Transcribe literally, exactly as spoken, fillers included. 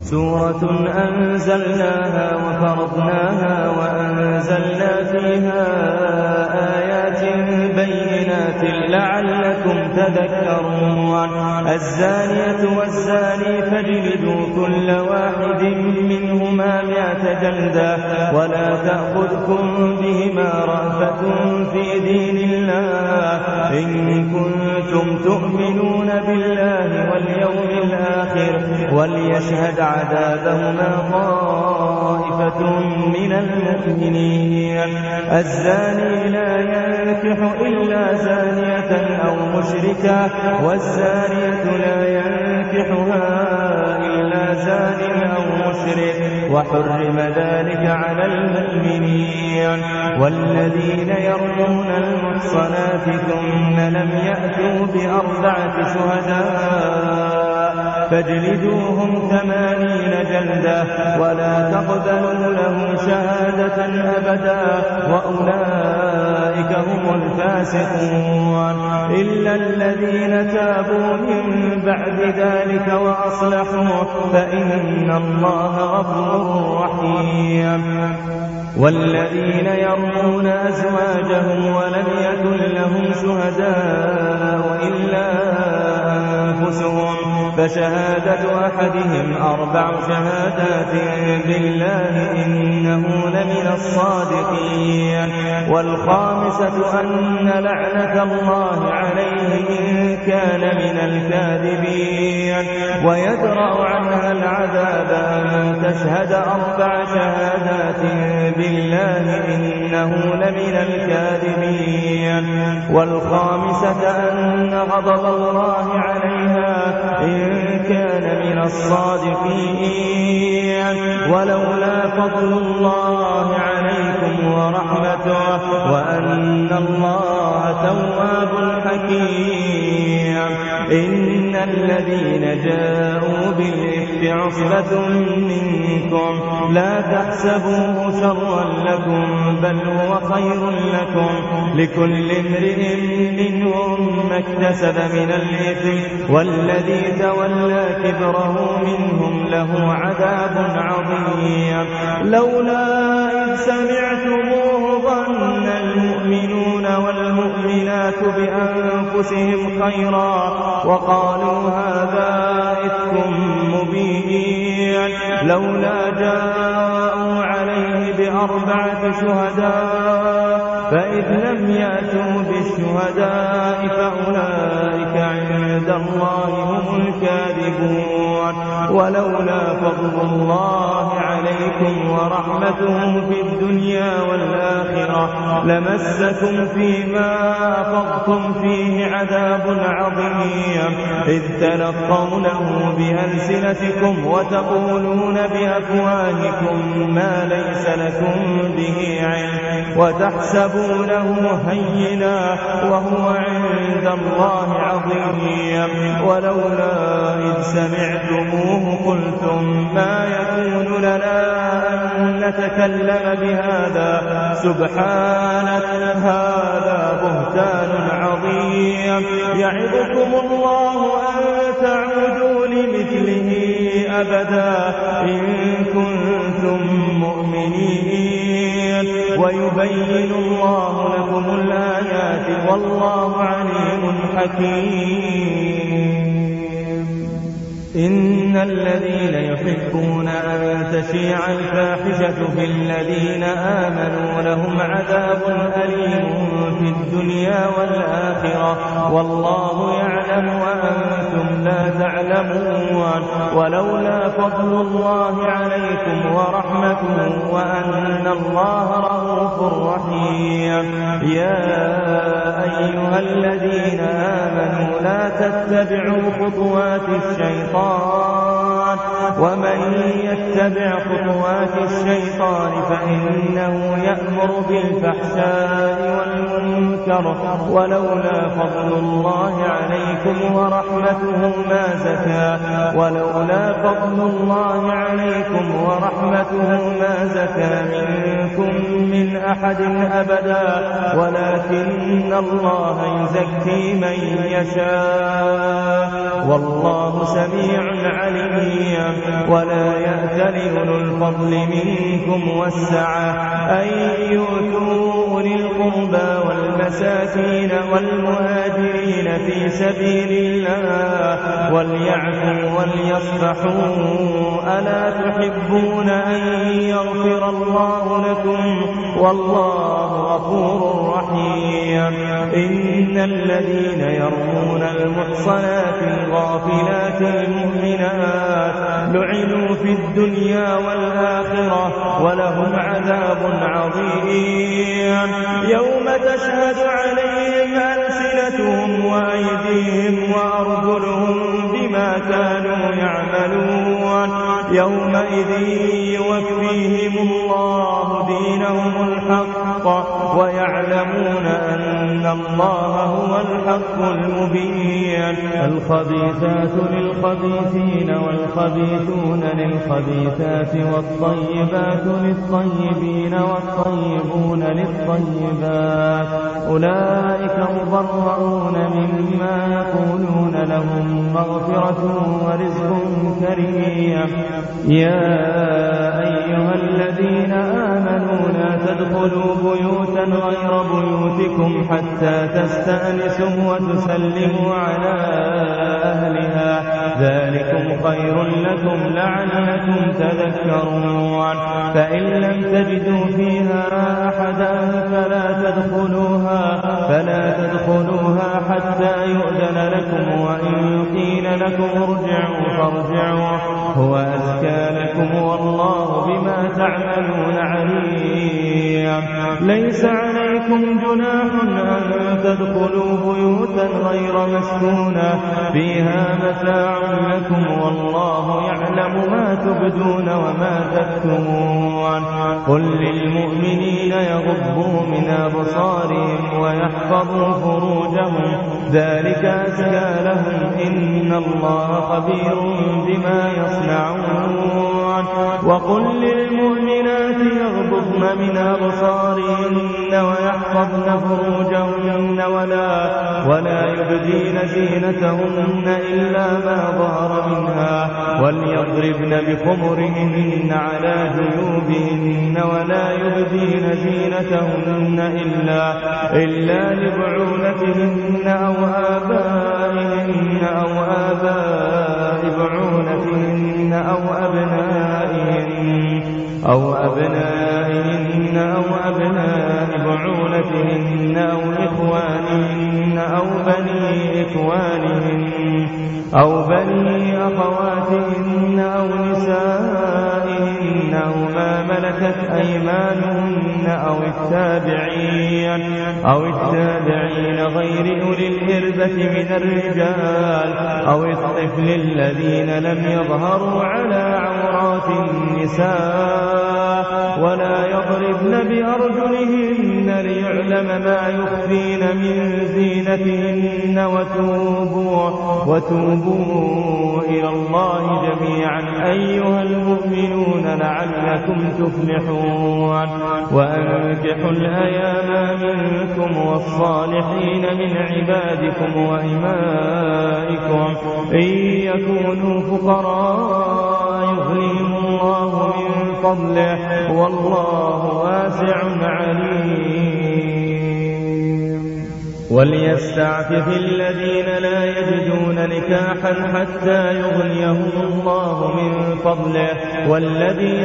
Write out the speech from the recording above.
سورة أنزلناها وفرضناها وأنزلنا فيها آيات بينات لعلكم تذكرون. الزانية والزاني فاجلدوا كل واحد منهما مئة جلدة ولا تأخذكم بهما رأفة في دين الله إن كنتم تؤمنون بالله واليوم الآخر وليشهد عذابهما طائفة من المؤمنين. الزاني لا ينكح إلا زانية أو مشركة والزانية لا ينكحها إلا زان أو مشرك وحرم ذلك على المؤمنين. والذين يرمون المحصنات ثم لم يأتوا بأربعة شهداء فاجلدوهم ثمانين جلدة ولا تقبلوا لهم شهادة أبدا وأولئك هم الفاسقون إلا الذين تابوا من بعد ذلك وأصلحوا فإن الله غفور رحيم. والذين يرمون أزواجهم ولم يكن لهم شهداء إلا أنفسهم فشهادة أحدهم أربع شهادات بالله إنه لمن الصادقين. والخامسة أن لعنة الله عليه إن كان من الكاذبين. ويدرأ عنها العذاب أن تشهد أربع شهادات بالله إنه لمن الكاذبين. والخامسة أن غضب الله عليها إن كان من الصادقين. ولولا فضل الله عليكم ورحمته وأن الله تواب حكيم. إن الذين جاءوا بالإفك عصبة منكم لا تحسبوه شرا لكم بل هو خير لكم لكل امرئ منهم ما اكتسب من الإثم والذي تولى كبره منهم له عذاب عظيم. لولا إذ سمعتموه ظن المؤمنون والمؤمنات بأنفسهم خيرا وقالوا هذا إفك مبين. لولا جاءوا عليه بأربعة شهداء فإذ لم يأتوا بالشهداء فأولئك عند الله هم الكاذبون. ولولا فضل الله عليكم ورحمته في الدنيا والآخرة لمسكم فيما أفضتم فيه عذاب عظيم إذ تلقونه بألسنتكم وتقولون بأفواهكم ما ليس لكم به علم وتحسبونه هينا وهو عند الله عظيم. ولولا إذ سمعتموه قلتم ما يكون لنا أن نتكلم بهذا سبحانك هذا بهتان عظيم. يعظكم الله أن تعودوا لمثله أبدا إن كنتم مؤمنين ويبين الله لكم الآيات والله عليم حكيم. إن الذين يحبون أن تشيع الفاحشة في الذين آمنوا لهم عذاب أليم في الدنيا والآخرة والله يعلم وأنتم لا تعلمون. ولولا فضل الله عليكم ورحمته وأن الله رؤوف رحيم. يا أيها الذين آمنوا لا تتبعوا خطوات الشيطان ومن يتبع خطوات الشيطان فإنه يأمر بالفحشاء والمنكر. ولولا فضل الله عليكم ورحمته ما زكى ولولا فضل الله عليكم ورحمته ما زكى منكم من أحد أبدا ولكن الله يزكي من يشاء والله سميع عليم. ولا يأتل أولو الفضل منكم والسعة أن يؤتوا أولي القربى والمساكين والمهاجرين في سبيل الله وليعفوا وليصفحوا ألا تحبون أن يغفر الله لكم والله غفور رحيم. إن الذين يرمون المحصنات الغافلات المؤمنات لعنوا في الدنيا والآخرة ولهم عذاب عظيم يوم تشهد عليهم ألسنتهم وأيديهم وأرجلهم بما كانوا يعملون يومئذ يوفيهم الله دينهم الحق ويعلمون أن الله هو الحق المبين. الخبيثات للخبيثين والخبيثون للخبيثات والطيبات للطيبين والطيبون للطيبات أولئك مبرؤون مما يقولون لهم مغفرة ورزق كريم. يا أيها الذين آمنوا لا تدخلوا بيوتا غير بيوتكم حتى تستأنسوا وتسلموا على أهلها ذلكم خير لكم لعلكم تذكرون. فإن لم تجدوا فيها أحدا فلا تدخلوها فلا تدخلوها حتى يؤذن لكم وإن قيل لكم ارجعوا فارجعوا هو أزكى لكم والله بما تعملون عليم. ليس عليكم جناح أن تدخلوا بيوتا غير مسكونة فيها متاع لكم والله يعلم ما تبدون وما تكتمون. قل للمؤمنين يغضوا من أبصارهم ويحفظوا فروجهم ذلك أزكى لهم إن الله خبير بما يصنعون. وقل للمؤمنات يغضضن من أبصارهن ويحفظن فروجهن ولا ولا يبدين زينتهن إلا ما ظهر منها وليضربن بخمرهن على جيوبهن ولا يبدين زينتهن إلا إلا لبعولتهن أو آبائهن أو آباء بعولتهن أو أبنائهن أو أبنائهن أو أبناء بعولتهن أو إخوانهن أو بني إخوانهن أو بني أخواتهن أو نسائهن أو ما ملكت أيمانهن أو التابعين أو التابعين غير أولي الإربة من الرجال أو الطفل الذين لم يظهروا على عورات النساء ولا يضربن بأرجلهن ليعلم ما يخفين من زينتهن وتوبوا وتوبوا إلى الله جميعا أيها المؤمنون لعلكم تفلحون. وأنكحوا الأيام منكم والصالحين من عبادكم وإمائكم إن يكونوا فقراء يغنيهم الله من فضله والله واسع عليم. وليستعفف الذين لا يجدون نكاحا حتى يغنيهم الله من فضله والذين